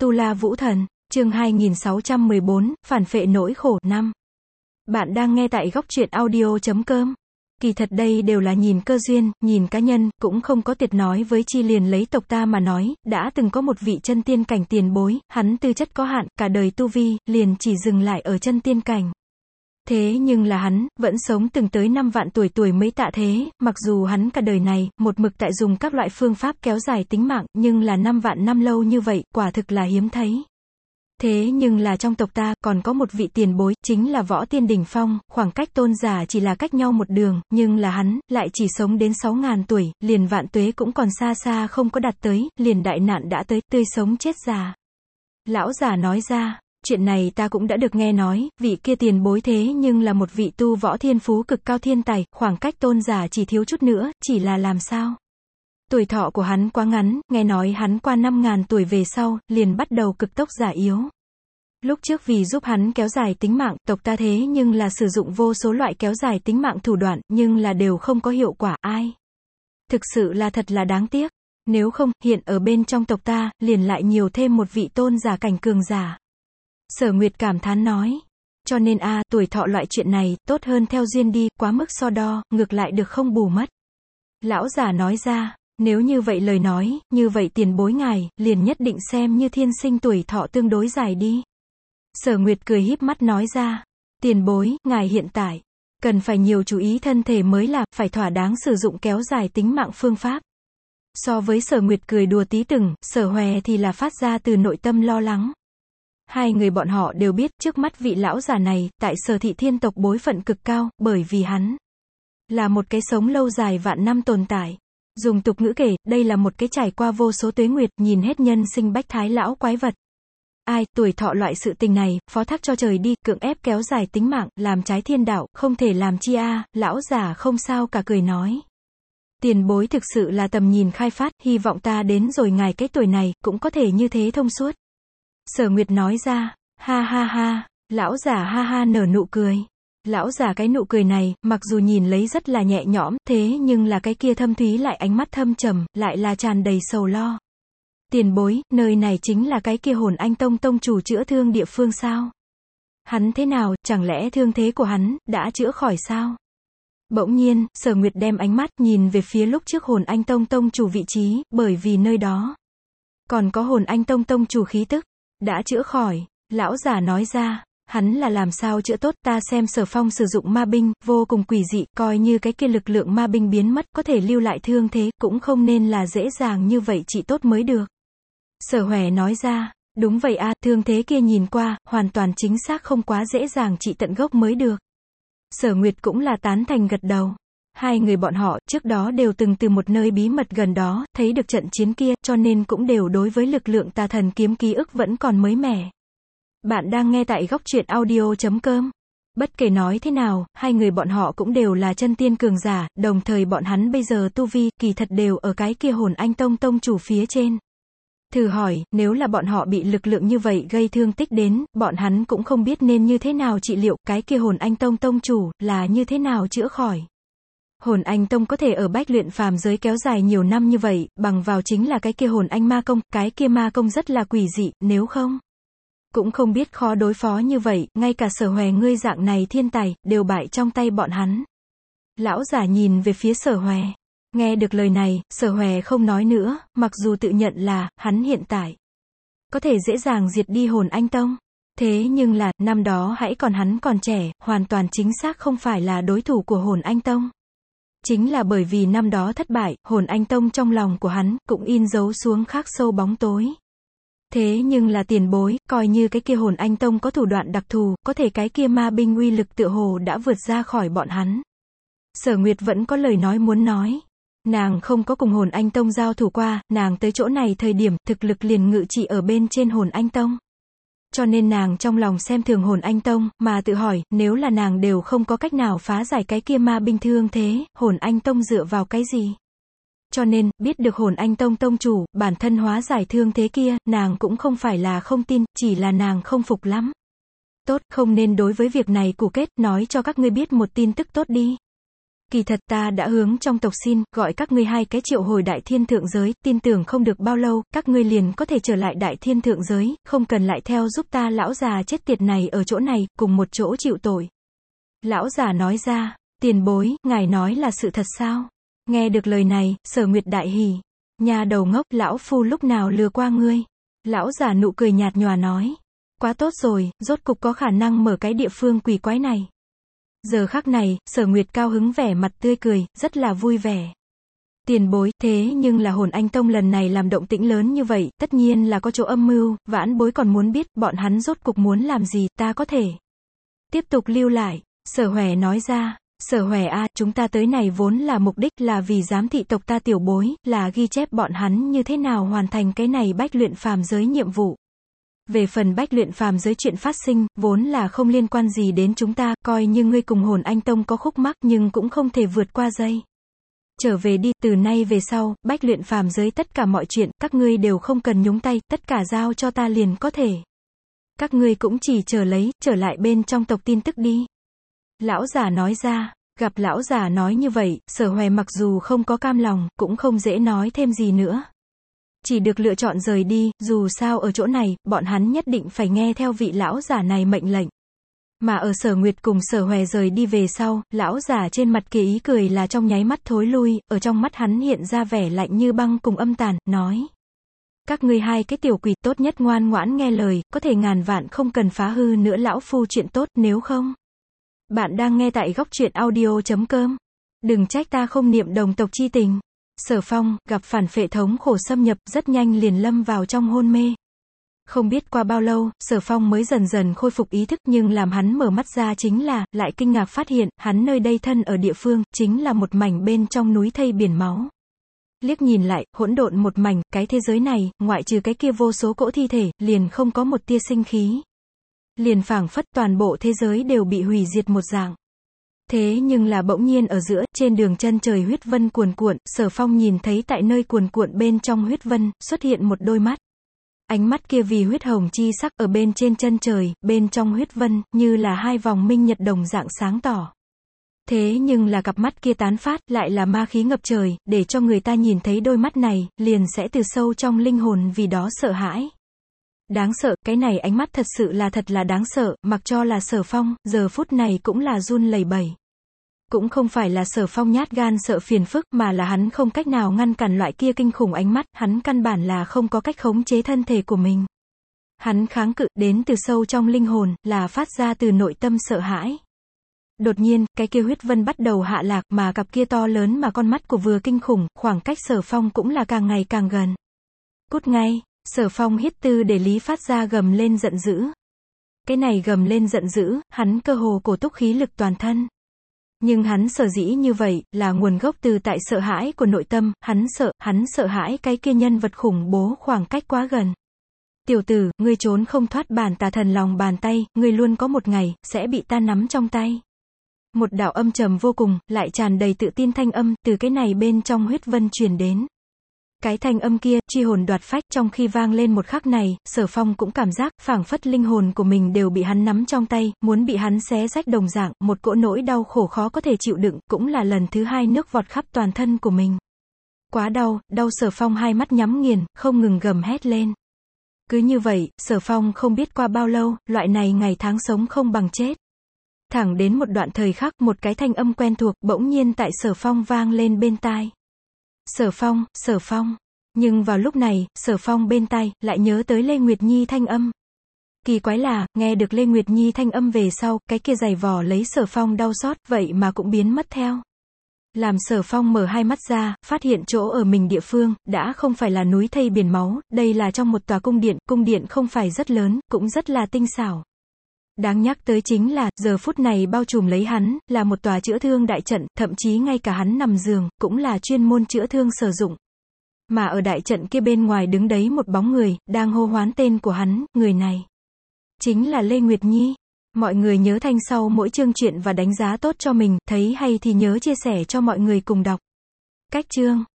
Tu La Vũ Thần, chương 2614, phản phệ nỗi khổ 5. Bạn đang nghe tại góc truyện audio.com. Kỳ thật đây đều là nhìn cơ duyên, nhìn cá nhân, cũng không có tiệt nói với chi liền lấy tộc ta mà nói, đã từng có một vị chân tiên cảnh tiền bối, hắn tư chất có hạn, cả đời tu vi, liền chỉ dừng lại ở chân tiên cảnh. Thế nhưng là hắn, vẫn sống từng tới 5 vạn tuổi mới tạ thế, mặc dù hắn cả đời này, một mực tại dùng các loại phương pháp kéo dài tính mạng, nhưng là 5 vạn năm lâu như vậy, quả thực là hiếm thấy. Thế nhưng là trong tộc ta, còn có một vị tiền bối, chính là Võ Tiên Đỉnh Phong, khoảng cách tôn giả chỉ là cách nhau một đường, nhưng là hắn, lại chỉ sống đến 6.000 tuổi, liền vạn tuế cũng còn xa xa không có đạt tới, liền đại nạn đã tới, tươi sống chết già. Lão giả nói ra. Chuyện này ta cũng đã được nghe nói, vị kia tiền bối thế nhưng là một vị tu võ thiên phú cực cao thiên tài, khoảng cách tôn giả chỉ thiếu chút nữa, chỉ là làm sao? Tuổi thọ của hắn quá ngắn, nghe nói hắn qua 5.000 tuổi về sau, liền bắt đầu cực tốc già yếu. Lúc trước vì giúp hắn kéo dài tính mạng, tộc ta thế nhưng là sử dụng vô số loại kéo dài tính mạng thủ đoạn, nhưng là đều không có hiệu quả, ai? Thực sự là thật là đáng tiếc. Nếu không, hiện ở bên trong tộc ta, liền lại nhiều thêm một vị tôn giả cảnh cường giả. Sở Nguyệt cảm thán nói. Cho nên tuổi thọ loại chuyện này, tốt hơn theo duyên đi, quá mức so đo, ngược lại được không bù mất. Lão giả nói ra, nếu như vậy lời nói, như vậy tiền bối ngài, liền nhất định xem như thiên sinh tuổi thọ tương đối dài đi. Sở Nguyệt cười híp mắt nói ra, tiền bối, ngài hiện tại, cần phải nhiều chú ý thân thể mới là, phải thỏa đáng sử dụng kéo dài tính mạng phương pháp. So với Sở Nguyệt cười đùa tí từng, Sở Hòe thì là phát ra từ nội tâm lo lắng. Hai người bọn họ đều biết, trước mắt vị lão già này, tại Sở Thị Thiên tộc bối phận cực cao, bởi vì hắn là một cái sống lâu dài vạn năm tồn tại. Dùng tục ngữ kể, đây là một cái trải qua vô số tuế nguyệt, nhìn hết nhân sinh bách thái lão quái vật. Tuổi thọ loại sự tình này, phó thác cho trời đi, cưỡng ép kéo dài tính mạng, làm trái thiên đạo, không thể làm chi lão già không sao cả cười nói. Tiền bối thực sự là tầm nhìn khai phát, hy vọng ta đến rồi ngài cái tuổi này, cũng có thể như thế thông suốt. Sở Nguyệt nói ra, ha ha ha, lão giả ha ha nở nụ cười. Lão giả cái nụ cười này, mặc dù nhìn lấy rất là nhẹ nhõm, thế nhưng là cái kia thâm thúy lại ánh mắt thâm trầm, lại là tràn đầy sầu lo. Tiền bối, nơi này chính là cái kia Hồn Anh Tông tông chủ chữa thương địa phương sao? Hắn thế nào, chẳng lẽ thương thế của hắn, đã chữa khỏi sao? Bỗng nhiên, Sở Nguyệt đem ánh mắt nhìn về phía lúc trước Hồn Anh Tông tông chủ vị trí, bởi vì nơi đó còn có Hồn Anh Tông tông chủ khí tức. Đã chữa khỏi, lão giả nói ra, hắn là làm sao chữa tốt, ta xem Sở Phong sử dụng ma binh, vô cùng quỷ dị, coi như cái kia lực lượng ma binh biến mất, có thể lưu lại thương thế, cũng không nên là dễ dàng như vậy trị tốt mới được. Sở Hòe nói ra, đúng vậy thương thế kia nhìn qua, hoàn toàn chính xác không quá dễ dàng trị tận gốc mới được. Sở Nguyệt cũng là tán thành gật đầu. Hai người bọn họ, trước đó đều từng từ một nơi bí mật gần đó, thấy được trận chiến kia, cho nên cũng đều đối với lực lượng tà thần kiếm ký ức vẫn còn mới mẻ. Bạn đang nghe tại góc truyện audio.com. Bất kể nói thế nào, hai người bọn họ cũng đều là chân tiên cường giả, đồng thời bọn hắn bây giờ tu vi, kỳ thật đều ở cái kia Hồn Anh Tông tông chủ phía trên. Thử hỏi, nếu là bọn họ bị lực lượng như vậy gây thương tích đến, bọn hắn cũng không biết nên như thế nào trị liệu, cái kia Hồn Anh Tông tông chủ, là như thế nào chữa khỏi. Hồn Anh Tông có thể ở bách luyện phàm giới kéo dài nhiều năm như vậy, bằng vào chính là cái kia Hồn Anh ma công, cái kia ma công rất là quỷ dị, nếu không, cũng không biết khó đối phó như vậy, ngay cả Sở Hòe ngươi dạng này thiên tài, đều bại trong tay bọn hắn. Lão giả nhìn về phía Sở Hòe. Nghe được lời này, Sở Hòe không nói nữa, mặc dù tự nhận là, hắn hiện tại có thể dễ dàng diệt đi Hồn Anh Tông. Thế nhưng là, năm đó hãy còn hắn còn trẻ, hoàn toàn chính xác không phải là đối thủ của Hồn Anh Tông. Chính là bởi vì năm đó thất bại, Hồn Anh Tông trong lòng của hắn, cũng in dấu xuống khắc sâu bóng tối. Thế nhưng là tiền bối, coi như cái kia Hồn Anh Tông có thủ đoạn đặc thù, có thể cái kia ma binh uy lực tựa hồ đã vượt ra khỏi bọn hắn. Sở Nguyệt vẫn có lời nói muốn nói. Nàng không có cùng Hồn Anh Tông giao thủ qua, nàng tới chỗ này thời điểm, thực lực liền ngự trị ở bên trên Hồn Anh Tông. Cho nên nàng trong lòng xem thường Hồn Anh Tông, mà tự hỏi, nếu là nàng đều không có cách nào phá giải cái kia ma binh thương thế, Hồn Anh Tông dựa vào cái gì? Cho nên, biết được Hồn Anh Tông tông chủ, bản thân hóa giải thương thế kia, nàng cũng không phải là không tin, chỉ là nàng không phục lắm. Tốt, không nên đối với việc này củ kết, nói cho các ngươi biết một tin tức tốt đi. Kỳ thật ta đã hướng trong tộc xin, gọi các ngươi 2 cái triệu hồi đại thiên thượng giới, tin tưởng không được bao lâu, các ngươi liền có thể trở lại đại thiên thượng giới, không cần lại theo giúp ta lão già chết tiệt này ở chỗ này, cùng một chỗ chịu tội. Lão già nói ra, tiền bối, ngài nói là sự thật sao? Nghe được lời này, Sở Nguyệt đại hỉ. Nhà đầu ngốc, lão phu lúc nào lừa qua ngươi? Lão già nụ cười nhạt nhòa nói. Quá tốt rồi, rốt cục có khả năng mở cái địa phương quỷ quái này. Giờ khắc này, Sở Nguyệt cao hứng vẻ mặt tươi cười, rất là vui vẻ. Tiền bối, thế nhưng là Hồn Anh Tông lần này làm động tĩnh lớn như vậy, tất nhiên là có chỗ âm mưu, vãn bối còn muốn biết, bọn hắn rốt cục muốn làm gì, ta có thể tiếp tục lưu lại. Sở Hòe nói ra, Sở Hòe a, chúng ta tới này vốn là mục đích là vì giám thị tộc ta tiểu bối, là ghi chép bọn hắn như thế nào hoàn thành cái này bách luyện phàm giới nhiệm vụ. Về phần bách luyện phàm giới chuyện phát sinh, vốn là không liên quan gì đến chúng ta, coi như ngươi cùng Hồn Anh Tông có khúc mắc nhưng cũng không thể vượt qua dây. Trở về đi, từ nay về sau, bách luyện phàm giới tất cả mọi chuyện, các ngươi đều không cần nhúng tay, tất cả giao cho ta liền có thể. Các ngươi cũng chỉ chờ lấy, trở lại bên trong tộc tin tức đi. Lão già nói ra, gặp lão già nói như vậy, Sở Hòe mặc dù không có cam lòng, cũng không dễ nói thêm gì nữa. Chỉ được lựa chọn rời đi, dù sao ở chỗ này, bọn hắn nhất định phải nghe theo vị lão già này mệnh lệnh. Mà ở Sở Nguyệt cùng Sở Hòe rời đi về sau, lão già trên mặt kia ý cười là trong nháy mắt thối lui, ở trong mắt hắn hiện ra vẻ lạnh như băng cùng âm tàn, nói. Các ngươi 2 cái tiểu quỷ tốt nhất ngoan ngoãn nghe lời, có thể ngàn vạn không cần phá hư nữa lão phu chuyện tốt, nếu không. Bạn đang nghe tại góc truyện audio.com. Đừng trách ta không niệm đồng tộc chi tình. Sở Phong, gặp phản phệ thống khổ xâm nhập, rất nhanh liền lâm vào trong hôn mê. Không biết qua bao lâu, Sở Phong mới dần dần khôi phục ý thức, nhưng làm hắn mở mắt ra chính là, lại kinh ngạc phát hiện, hắn nơi đây thân ở địa phương, chính là một mảnh bên trong núi thây biển máu. Liếc nhìn lại, hỗn độn một mảnh, cái thế giới này, ngoại trừ cái kia vô số cỗ thi thể, liền không có một tia sinh khí. Liền phảng phất toàn bộ thế giới đều bị hủy diệt một dạng. Thế nhưng là bỗng nhiên ở giữa, trên đường chân trời huyết vân cuồn cuộn, Sở Phong nhìn thấy tại nơi cuồn cuộn bên trong huyết vân, xuất hiện một đôi mắt. Ánh mắt kia vì huyết hồng chi sắc ở bên trên chân trời, bên trong huyết vân, như là 2 vòng minh nhật đồng dạng sáng tỏ. Thế nhưng là cặp mắt kia tán phát, lại là ma khí ngập trời, để cho người ta nhìn thấy đôi mắt này, liền sẽ từ sâu trong linh hồn vì đó sợ hãi. Đáng sợ, cái này ánh mắt thật sự là thật là đáng sợ, mặc cho là Sở Phong, giờ phút này cũng là run lẩy bẩy. Cũng không phải là Sở Phong nhát gan sợ phiền phức, mà là hắn không cách nào ngăn cản loại kia kinh khủng ánh mắt, hắn căn bản là không có cách khống chế thân thể của mình. Hắn kháng cự, đến từ sâu trong linh hồn, là phát ra từ nội tâm sợ hãi. Đột nhiên, cái kia huyết vân bắt đầu hạ lạc, mà cặp kia to lớn mà con mắt của vừa kinh khủng, khoảng cách Sở Phong cũng là càng ngày càng gần. Cút ngay, Sở Phong hít tư để lý phát ra gầm lên giận dữ. Cái này gầm lên giận dữ, hắn cơ hồ cổ túc khí lực toàn thân. Nhưng hắn sở dĩ như vậy, là nguồn gốc từ tại sợ hãi của nội tâm, hắn sợ hãi cái kia nhân vật khủng bố khoảng cách quá gần. Tiểu tử, ngươi trốn không thoát bản tà thần lòng bàn tay, ngươi luôn có một ngày, sẽ bị ta nắm trong tay. Một đạo âm trầm vô cùng, lại tràn đầy tự tin thanh âm, từ cái này bên trong huyết vân truyền đến. Cái thanh âm kia, chi hồn đoạt phách, trong khi vang lên một khắc này, Sở Phong cũng cảm giác, phảng phất linh hồn của mình đều bị hắn nắm trong tay, muốn bị hắn xé rách đồng dạng, một cỗ nỗi đau khổ khó có thể chịu đựng, cũng là lần thứ 2 nước vọt khắp toàn thân của mình. Quá đau, đau Sở Phong 2 mắt nhắm nghiền, không ngừng gầm hét lên. Cứ như vậy, Sở Phong không biết qua bao lâu, loại này ngày tháng sống không bằng chết. Thẳng đến một đoạn thời khắc, một cái thanh âm quen thuộc, bỗng nhiên tại Sở Phong vang lên bên tai. Sở Phong, Sở Phong. Nhưng vào lúc này, Sở Phong bên tai, lại nhớ tới Lê Nguyệt Nhi thanh âm. Kỳ quái là, nghe được Lê Nguyệt Nhi thanh âm về sau, cái kia giày vò lấy Sở Phong đau xót, vậy mà cũng biến mất theo. Làm Sở Phong mở 2 mắt ra, phát hiện chỗ ở mình địa phương, đã không phải là núi thây biển máu, đây là trong một tòa cung điện không phải rất lớn, cũng rất là tinh xảo. Đáng nhắc tới chính là, giờ phút này bao trùm lấy hắn, là một tòa chữa thương đại trận, thậm chí ngay cả hắn nằm giường, cũng là chuyên môn chữa thương sử dụng. Mà ở đại trận kia bên ngoài đứng đấy một bóng người, đang hô hoán tên của hắn, người này chính là Lê Nguyệt Nhi. Mọi người nhớ thanh sau mỗi chương truyện và đánh giá tốt cho mình, thấy hay thì nhớ chia sẻ cho mọi người cùng đọc. Cách chương